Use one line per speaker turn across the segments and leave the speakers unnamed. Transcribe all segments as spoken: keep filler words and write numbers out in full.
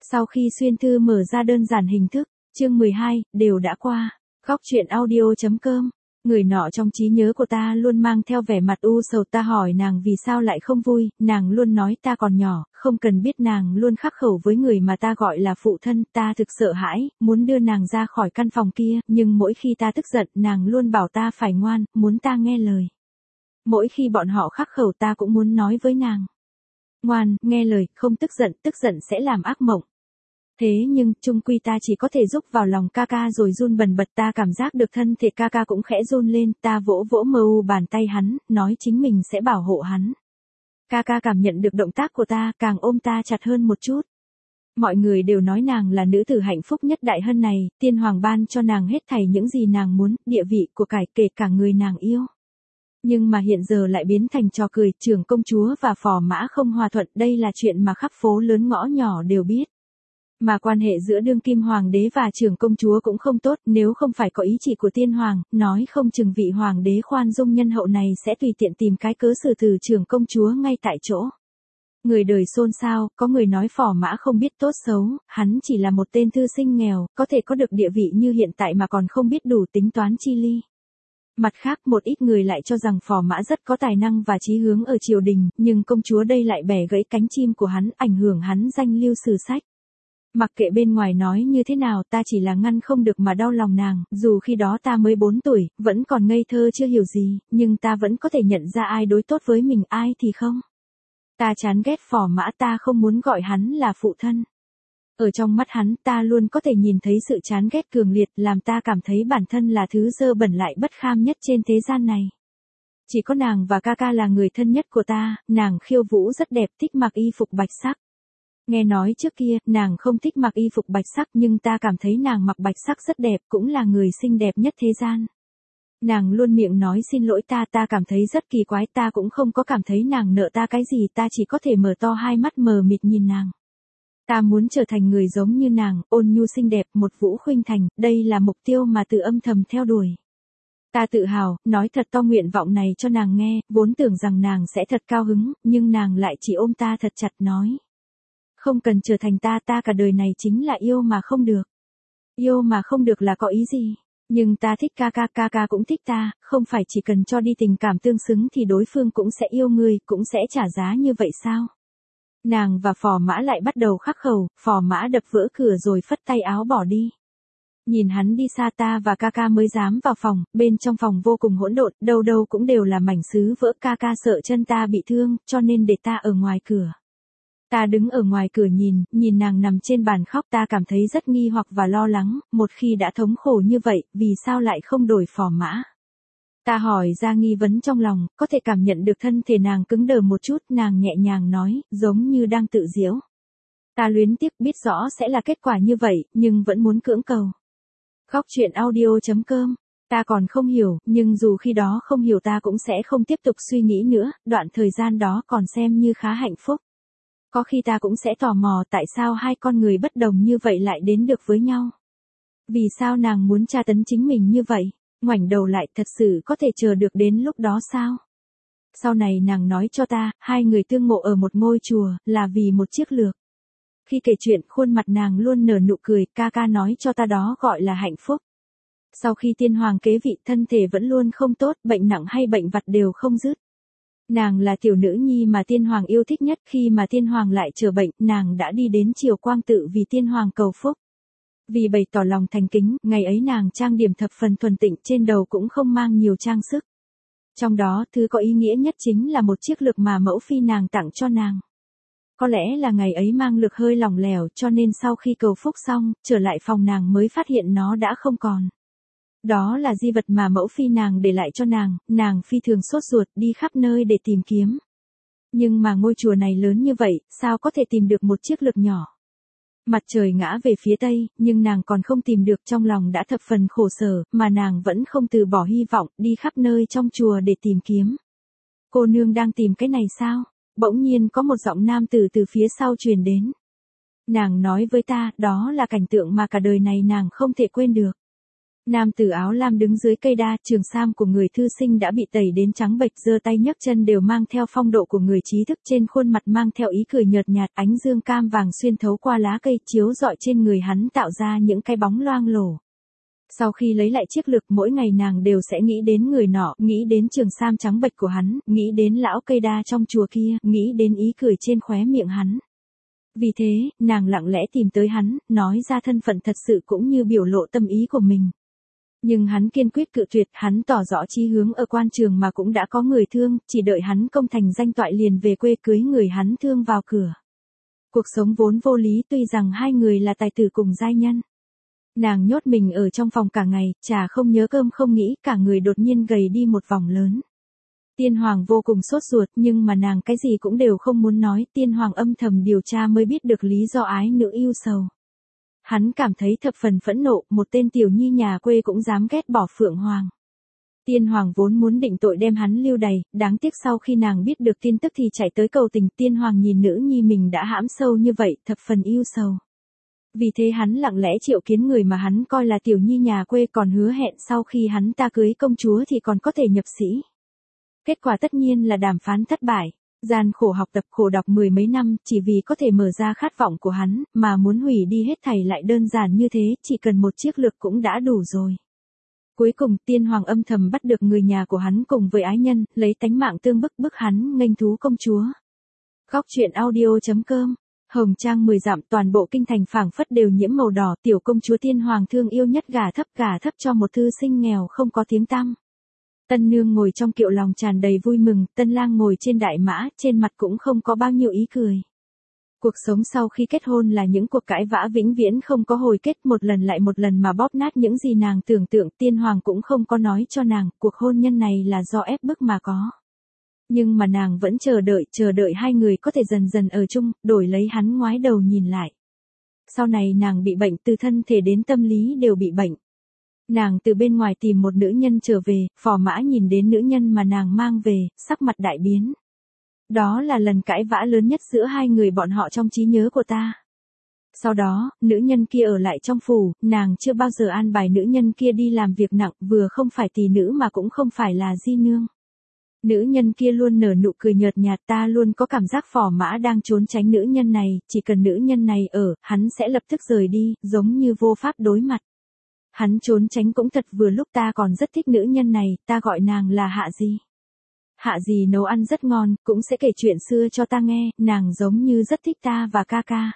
Sau khi xuyên thư mở ra đơn giản hình thức, chương mười hai, đều đã qua. Góc truyện audio.com. Người nọ trong trí nhớ của ta luôn mang theo vẻ mặt u sầu, ta hỏi nàng vì sao lại không vui, nàng luôn nói ta còn nhỏ, không cần biết, nàng luôn khắc khẩu với người mà ta gọi là phụ thân, ta thực sợ hãi, muốn đưa nàng ra khỏi căn phòng kia, nhưng mỗi khi ta tức giận, nàng luôn bảo ta phải ngoan, muốn ta nghe lời. Mỗi khi bọn họ khắc khẩu ta cũng muốn nói với nàng: ngoan, nghe lời, không tức giận, tức giận sẽ làm ác mộng. Thế nhưng, chung quy ta chỉ có thể giúp vào lòng ca ca rồi run bần bật, ta cảm giác được thân thể ca ca cũng khẽ run lên, ta vỗ vỗ mờ u bàn tay hắn, nói chính mình sẽ bảo hộ hắn. Ca ca cảm nhận được động tác của ta, càng ôm ta chặt hơn một chút. Mọi người đều nói nàng là nữ tử hạnh phúc nhất đại hân này, tiên hoàng ban cho nàng hết thảy những gì nàng muốn, địa vị, của cải, kể cả người nàng yêu. Nhưng mà hiện giờ lại biến thành trò cười, trưởng công chúa và phò mã không hòa thuận, đây là chuyện mà khắp phố lớn ngõ nhỏ đều biết. Mà quan hệ giữa đương kim hoàng đế và trưởng công chúa cũng không tốt, nếu không phải có ý chỉ của tiên hoàng, nói không chừng vị hoàng đế khoan dung nhân hậu này sẽ tùy tiện tìm cái cớ xử từ trưởng công chúa ngay tại chỗ. Người đời xôn xao, có người nói phò mã không biết tốt xấu, hắn chỉ là một tên thư sinh nghèo, có thể có được địa vị như hiện tại mà còn không biết đủ tính toán chi ly. Mặt khác, một ít người lại cho rằng phò mã rất có tài năng và chí hướng ở triều đình, nhưng công chúa đây lại bẻ gãy cánh chim của hắn, ảnh hưởng hắn danh lưu sử sách. Mặc kệ bên ngoài nói như thế nào, ta chỉ là ngăn không được mà đau lòng nàng, dù khi đó ta mới bốn tuổi, vẫn còn ngây thơ chưa hiểu gì, nhưng ta vẫn có thể nhận ra ai đối tốt với mình, ai thì không. Ta chán ghét phò mã, ta không muốn gọi hắn là phụ thân. Ở trong mắt hắn, ta luôn có thể nhìn thấy sự chán ghét cường liệt, làm ta cảm thấy bản thân là thứ dơ bẩn lại bất kham nhất trên thế gian này. Chỉ có nàng và ca ca là người thân nhất của ta, nàng khiêu vũ rất đẹp, thích mặc y phục bạch sắc. Nghe nói trước kia, nàng không thích mặc y phục bạch sắc, nhưng ta cảm thấy nàng mặc bạch sắc rất đẹp, cũng là người xinh đẹp nhất thế gian. Nàng luôn miệng nói xin lỗi ta, ta cảm thấy rất kỳ quái, ta cũng không có cảm thấy nàng nợ ta cái gì, ta chỉ có thể mở to hai mắt mờ mịt nhìn nàng. Ta muốn trở thành người giống như nàng, ôn nhu xinh đẹp, một vũ khuynh thành, đây là mục tiêu mà tự âm thầm theo đuổi. Ta tự hào, nói thật to nguyện vọng này cho nàng nghe, vốn tưởng rằng nàng sẽ thật cao hứng, nhưng nàng lại chỉ ôm ta thật chặt nói: không cần trở thành ta, ta cả đời này chính là yêu mà không được. Yêu mà không được là có ý gì? Nhưng ta thích ca ca, ca ca cũng thích ta, không phải chỉ cần cho đi tình cảm tương xứng thì đối phương cũng sẽ yêu ngươi, cũng sẽ trả giá như vậy sao? Nàng và phò mã lại bắt đầu khắc khẩu, phò mã đập vỡ cửa rồi phất tay áo bỏ đi. Nhìn hắn đi xa, ta và ca ca mới dám vào phòng, bên trong phòng vô cùng hỗn độn, đâu đâu cũng đều là mảnh sứ vỡ, ca ca sợ chân ta bị thương, cho nên để ta ở ngoài cửa. Ta đứng ở ngoài cửa nhìn, nhìn nàng nằm trên bàn khóc, ta cảm thấy rất nghi hoặc và lo lắng, một khi đã thống khổ như vậy, vì sao lại không đổi phò mã? Ta hỏi ra nghi vấn trong lòng, có thể cảm nhận được thân thể nàng cứng đờ một chút, nàng nhẹ nhàng nói, giống như đang tự giễu. Ta luyến tiếc, biết rõ sẽ là kết quả như vậy, nhưng vẫn muốn cưỡng cầu. Góc truyện audio.com. Ta còn không hiểu, nhưng dù khi đó không hiểu ta cũng sẽ không tiếp tục suy nghĩ nữa, đoạn thời gian đó còn xem như khá hạnh phúc. Có khi ta cũng sẽ tò mò tại sao hai con người bất đồng như vậy lại đến được với nhau. Vì sao nàng muốn tra tấn chính mình như vậy? Ngoảnh đầu lại, thật sự có thể chờ được đến lúc đó sao? Sau này nàng nói cho ta, hai người tương ngộ ở một ngôi chùa, là vì một chiếc lược. Khi kể chuyện, khuôn mặt nàng luôn nở nụ cười, ca ca nói cho ta đó gọi là hạnh phúc. Sau khi tiên hoàng kế vị, thân thể vẫn luôn không tốt, bệnh nặng hay bệnh vặt đều không dứt. Nàng là tiểu nữ nhi mà tiên hoàng yêu thích nhất, khi mà tiên hoàng lại trở bệnh, nàng đã đi đến triều quang tự vì tiên hoàng cầu phúc. Vì bày tỏ lòng thành kính, ngày ấy nàng trang điểm thập phần thuần tịnh, trên đầu cũng không mang nhiều trang sức. Trong đó, thứ có ý nghĩa nhất chính là một chiếc lược mà mẫu phi nàng tặng cho nàng. Có lẽ là ngày ấy mang lược hơi lỏng lẻo, cho nên sau khi cầu phúc xong, trở lại phòng nàng mới phát hiện nó đã không còn. Đó là di vật mà mẫu phi nàng để lại cho nàng, nàng phi thường sốt ruột đi khắp nơi để tìm kiếm. Nhưng mà ngôi chùa này lớn như vậy, sao có thể tìm được một chiếc lược nhỏ? Mặt trời ngã về phía tây, nhưng nàng còn không tìm được, trong lòng đã thập phần khổ sở, mà nàng vẫn không từ bỏ hy vọng, đi khắp nơi trong chùa để tìm kiếm. Cô nương đang tìm cái này sao? Bỗng nhiên có một giọng nam từ từ phía sau truyền đến. Nàng nói với ta, đó là cảnh tượng mà cả đời này nàng không thể quên được. Nam tử áo lam đứng dưới cây đa, trường sam của người thư sinh đã bị tẩy đến trắng bệch, giơ tay nhấc chân đều mang theo phong độ của người trí thức, trên khuôn mặt mang theo ý cười nhợt nhạt, ánh dương cam vàng xuyên thấu qua lá cây chiếu rọi trên người hắn tạo ra những cái bóng loang lổ. Sau khi lấy lại chiếc lực, mỗi ngày nàng đều sẽ nghĩ đến người nọ, nghĩ đến trường sam trắng bệch của hắn, nghĩ đến lão cây đa trong chùa kia, nghĩ đến ý cười trên khóe miệng hắn. Vì thế, nàng lặng lẽ tìm tới hắn, nói ra thân phận thật sự cũng như biểu lộ tâm ý của mình. Nhưng hắn kiên quyết cự tuyệt, hắn tỏ rõ chí hướng ở quan trường mà cũng đã có người thương, chỉ đợi hắn công thành danh toại liền về quê cưới người hắn thương vào cửa. Cuộc sống vốn vô lý, tuy rằng hai người là tài tử cùng giai nhân. Nàng nhốt mình ở trong phòng cả ngày, trà không nhớ cơm không nghĩ, cả người đột nhiên gầy đi một vòng lớn. Tiên Hoàng vô cùng sốt ruột, nhưng mà nàng cái gì cũng đều không muốn nói, Tiên Hoàng âm thầm điều tra mới biết được lý do ái nữ yêu sầu. Hắn cảm thấy thập phần phẫn nộ, một tên tiểu nhi nhà quê cũng dám ghét bỏ Phượng Hoàng. Tiên Hoàng vốn muốn định tội đem hắn lưu đày, đáng tiếc sau khi nàng biết được tin tức thì chạy tới cầu tình. Tiên Hoàng nhìn nữ nhi mình đã hãm sâu như vậy, thập phần yêu sầu. Vì thế hắn lặng lẽ triệu kiến người mà hắn coi là tiểu nhi nhà quê, còn hứa hẹn sau khi hắn ta cưới công chúa thì còn có thể nhập sĩ. Kết quả tất nhiên là đàm phán thất bại. Gian khổ học tập khổ đọc mười mấy năm, chỉ vì có thể mở ra khát vọng của hắn, mà muốn hủy đi hết thảy lại đơn giản như thế, chỉ cần một chiếc lược cũng đã đủ rồi. Cuối cùng, Tiên Hoàng âm thầm bắt được người nhà của hắn cùng với ái nhân, lấy tánh mạng tương bức bức hắn nghênh thú công chúa. Góc truyện audio chấm com. Hồng trang mười dặm, toàn bộ kinh thành phảng phất đều nhiễm màu đỏ, tiểu công chúa Tiên Hoàng thương yêu nhất gả thấp gả thấp cho một thư sinh nghèo không có tiếng tăm. Tân nương ngồi trong kiệu lòng tràn đầy vui mừng, tân lang ngồi trên đại mã, trên mặt cũng không có bao nhiêu ý cười. Cuộc sống sau khi kết hôn là những cuộc cãi vã vĩnh viễn không có hồi kết, một lần lại một lần mà bóp nát những gì nàng tưởng tượng. Tiên Hoàng cũng không có nói cho nàng, cuộc hôn nhân này là do ép bức mà có. Nhưng mà nàng vẫn chờ đợi, chờ đợi hai người có thể dần dần ở chung, đổi lấy hắn ngoái đầu nhìn lại. Sau này nàng bị bệnh, từ thân thể đến tâm lý đều bị bệnh. Nàng từ bên ngoài tìm một nữ nhân trở về, Phò Mã nhìn đến nữ nhân mà nàng mang về, sắc mặt đại biến. Đó là lần cãi vã lớn nhất giữa hai người bọn họ trong trí nhớ của ta. Sau đó, nữ nhân kia ở lại trong phủ, nàng chưa bao giờ an bài nữ nhân kia đi làm việc nặng, vừa không phải tỷ nữ mà cũng không phải là di nương. Nữ nhân kia luôn nở nụ cười nhợt nhạt, ta luôn có cảm giác Phò Mã đang trốn tránh nữ nhân này, chỉ cần nữ nhân này ở, hắn sẽ lập tức rời đi, giống như vô pháp đối mặt. Hắn trốn tránh cũng thật, vừa lúc ta còn rất thích nữ nhân này, ta gọi nàng là Hạ Di. Hạ Di nấu ăn rất ngon, cũng sẽ kể chuyện xưa cho ta nghe, nàng giống như rất thích ta và ca ca.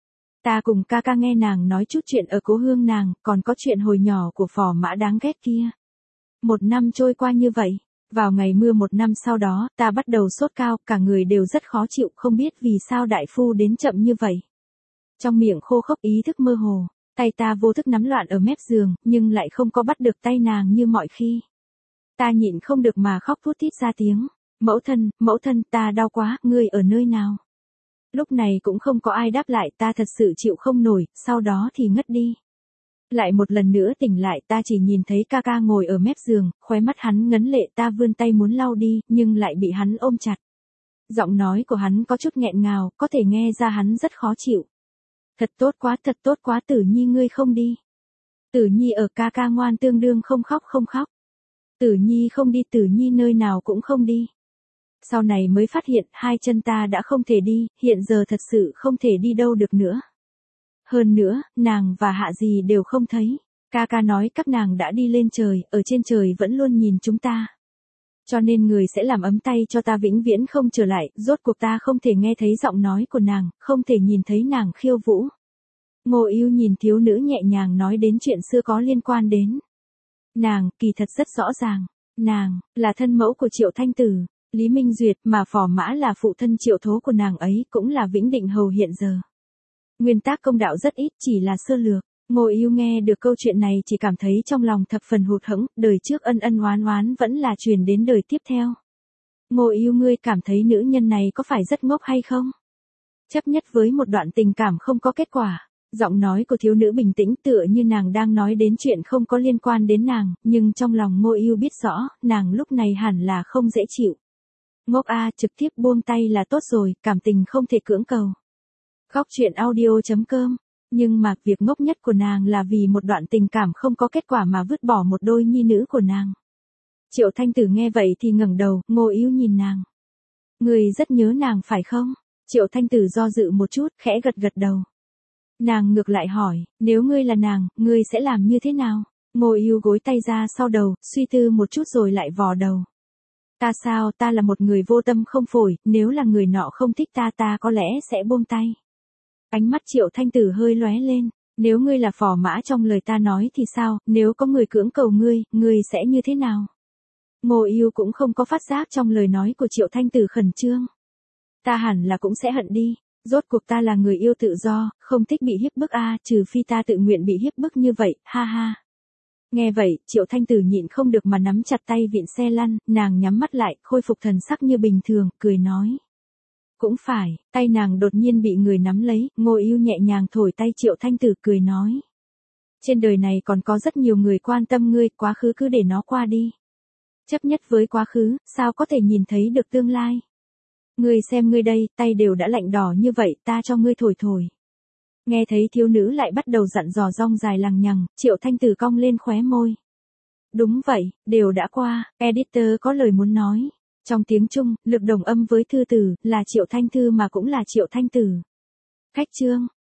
Ta cùng ca ca nghe nàng nói chút chuyện ở cố hương nàng, còn có chuyện hồi nhỏ của Phò Mã đáng ghét kia. Một năm trôi qua như vậy, vào ngày mưa một năm sau đó, ta bắt đầu sốt cao, cả người đều rất khó chịu, không biết vì sao đại phu đến chậm như vậy. Trong miệng khô khốc, ý thức mơ hồ. Tay ta vô thức nắm loạn ở mép giường, nhưng lại không có bắt được tay nàng như mọi khi. Ta nhịn không được mà khóc thút thít ra tiếng. Mẫu thân, mẫu thân, ta đau quá, ngươi ở nơi nào? Lúc này cũng không có ai đáp lại, ta thật sự chịu không nổi, sau đó thì ngất đi. Lại một lần nữa tỉnh lại, ta chỉ nhìn thấy ca ca ngồi ở mép giường, khóe mắt hắn ngấn lệ, ta vươn tay muốn lau đi, nhưng lại bị hắn ôm chặt. Giọng nói của hắn có chút nghẹn ngào, có thể nghe ra hắn rất khó chịu. Thật tốt quá, thật tốt quá, Tử Nhi ngươi không đi. Tử Nhi ở, ca ca ngoan tương đương không khóc không khóc. Tử Nhi không đi, Tử Nhi nơi nào cũng không đi. Sau này mới phát hiện hai chân ta đã không thể đi, hiện giờ thật sự không thể đi đâu được nữa. Hơn nữa, nàng và Hạ Di đều không thấy. Ca ca nói các nàng đã đi lên trời, ở trên trời vẫn luôn nhìn chúng ta. Cho nên người sẽ làm ấm tay cho ta vĩnh viễn không trở lại, rốt cuộc ta không thể nghe thấy giọng nói của nàng, không thể nhìn thấy nàng khiêu vũ. Ngô Ưu nhìn thiếu nữ nhẹ nhàng nói đến chuyện xưa có liên quan đến nàng, kỳ thật rất rõ ràng. Nàng, là thân mẫu của Triệu Thanh Tử, Lý Minh Duyệt, mà Phò Mã là phụ thân Triệu Thố của nàng ấy, cũng là Vĩnh Định Hầu hiện giờ. Nguyên tác công đạo rất ít, chỉ là sơ lược. Ngô Ưu nghe được câu chuyện này chỉ cảm thấy trong lòng thập phần hụt hẫng, đời trước ân ân oán oán vẫn là truyền đến đời tiếp theo. Ngô Ưu, ngươi cảm thấy nữ nhân này có phải rất ngốc hay không? Chấp nhất với một đoạn tình cảm không có kết quả. Giọng nói của thiếu nữ bình tĩnh tựa như nàng đang nói đến chuyện không có liên quan đến nàng, nhưng trong lòng Ngô Ưu biết rõ, nàng lúc này hẳn là không dễ chịu. Ngốc a, trực tiếp buông tay là tốt rồi, cảm tình không thể cưỡng cầu. Góc truyện audio chấm com Nhưng mà việc ngốc nhất của nàng là vì một đoạn tình cảm không có kết quả mà vứt bỏ một đôi nhi nữ của nàng. Triệu Thanh Tử nghe vậy thì ngẩng đầu, Ngô Ưu nhìn nàng. Người rất nhớ nàng phải không? Triệu Thanh Tử do dự một chút, khẽ gật gật đầu. Nàng ngược lại hỏi, nếu ngươi là nàng, ngươi sẽ làm như thế nào? Ngô Ưu gối tay ra sau đầu, suy tư một chút rồi lại vò đầu. Ta sao, ta là một người vô tâm không phổi, nếu là người nọ không thích ta ta có lẽ sẽ buông tay. Ánh mắt Triệu Thanh Tử hơi lóe lên, nếu ngươi là phò mã trong lời ta nói thì sao, nếu có người cưỡng cầu ngươi, ngươi sẽ như thế nào? Ngô Ưu cũng không có phát giác trong lời nói của Triệu Thanh Tử khẩn trương. Ta hẳn là cũng sẽ hận đi, rốt cuộc ta là người yêu tự do, không thích bị hiếp bức a, trừ phi ta tự nguyện bị hiếp bức như vậy, ha ha. Nghe vậy, Triệu Thanh Tử nhịn không được mà nắm chặt tay vịn xe lăn, nàng nhắm mắt lại, khôi phục thần sắc như bình thường, cười nói. Cũng phải, tay nàng đột nhiên bị người nắm lấy, Ngô Ưu nhẹ nhàng thổi tay Triệu Thanh Tử cười nói. Trên đời này còn có rất nhiều người quan tâm ngươi, quá khứ cứ để nó qua đi. Chấp nhất với quá khứ, sao có thể nhìn thấy được tương lai. Ngươi xem ngươi đây, tay đều đã lạnh đỏ như vậy, ta cho ngươi thổi thổi. Nghe thấy thiếu nữ lại bắt đầu dặn dò rong dài lằng nhằng, Triệu Thanh Tử cong lên khóe môi. Đúng vậy, đều đã qua, editor có lời muốn nói. Trong tiếng Trung, lực đồng âm với thư tử, là Triệu Thanh Thư mà cũng là Triệu Thanh Tử. Khách chương.